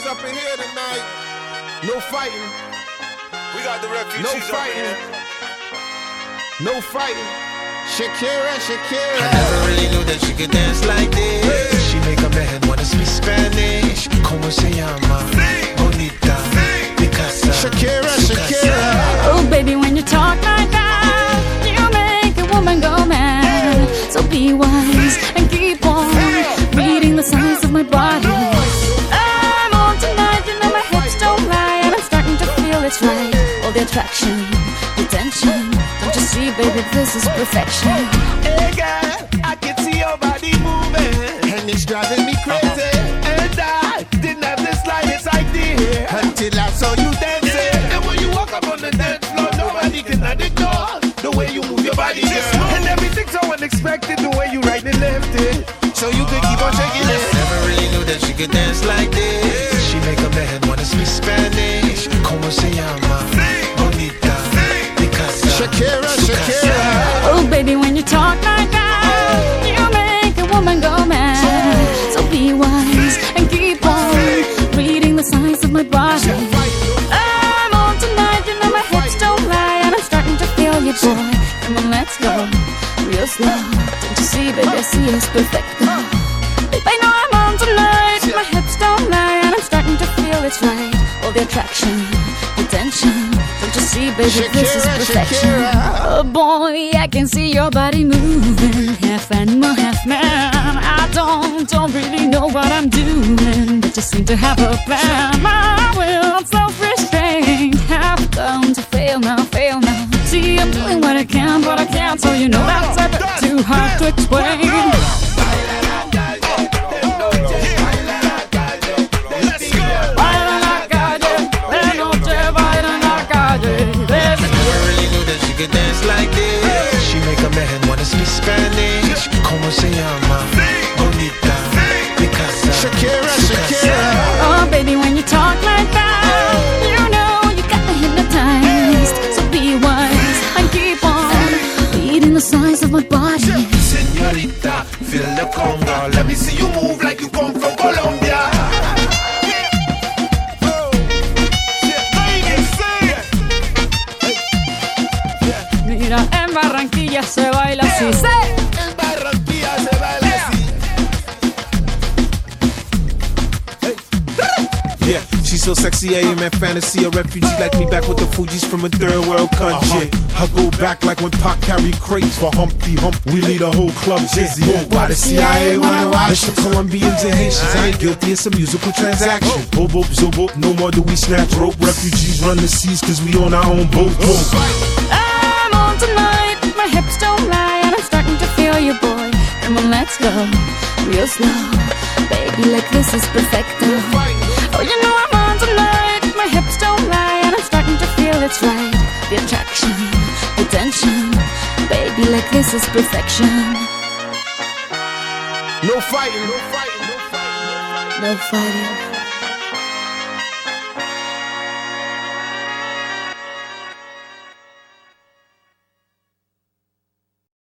refugees up in here tonight. No fighting. We got the refugees No up in fighting. here. No fighting. Shakira, Shakira. I never really knew that she could dance like this. She make a man wanna speak Spanish. Como se llama? Bonita. Picasa. Shakira, Shakira. Oh, baby, when you talk like that, you make a woman go mad. So be wise and keep on reading the signs of my body. I'm on tonight, you know my hips don't lie, and I'm starting to feel it's right. All the attraction, the tension. Don't you see, baby, this is perfection. Hey girl, I can see your body moving, And it's driving me crazy. and I didn't have the slightest idea Until I saw you dancing. And when you walk up on the dance floor, nobody can ignore the way you move your body, girl. And everything's so unexpected, the way you right and left it, So you could keep on shaking it. Never really knew that she could dance like this. She make a man wanna speak Spanish. Como se llama? Bonita. Picasa. Shakira, Shakira. Oh, baby, when you talk like that, you make a woman go mad. So be wise and keep on reading the signs of my body. I'm on tonight, you know my hips don't lie, and I'm starting to feel you, boy. Come on, let's go, real slow. Don't you see, baby, I see it's perfect. Babe, I know I'm on tonight, my hips don't lie, and I'm starting to feel it's right. All the attraction, the tension. Don't you see, baby, this is Shakira, perfection. Shakira. Oh boy, I can see your body moving, half animal, half man. I don't really know what I'm doing, but just seem to have a plan. My will, self-restraint, have come to fail now, fail now. See, I'm doing what I can, but I can't, so you know that's a bit too hard to explain. Baila en la calle, de noche baila en la calle. Never really knew that she could dance like this. She make a man wanna speak Spanish. Como se llama? Bonita. Picasa. Shakira, Shakira. Oh, baby, when you talk like that, you know you got me hypnotized. So be wise and keep on reading the signs of my body. Señorita, feel the conga. Let me see you move like you come from Colombia. Mira, en Barranquilla se baila así. En Barranquilla se baila así. Yeah, she's so sexy, I am at fantasy. A refugee like me back with the Fugees from a third world country. I go back like when Pac carried crates for Humpty Hump. We lead a whole club dizzy. Why the CIA wanna watch the Colombians and Haitians? I ain't guilty, it's a musical transaction. Boop, boop, zoop, boop, no more do we snatch rope. Refugees run the seas cause we on our own boat. I'm on tonight, my hips don't lie, and I'm starting to feel you, boy. Come on, let's go, real slow. Baby, like this is perfecto. Oh, you know I'm on tonight, my hips don't lie, and I'm starting to feel it's right. The attraction, the tension. Baby, like this is perfection. No fighting, no fighting, no fighting. No fighting.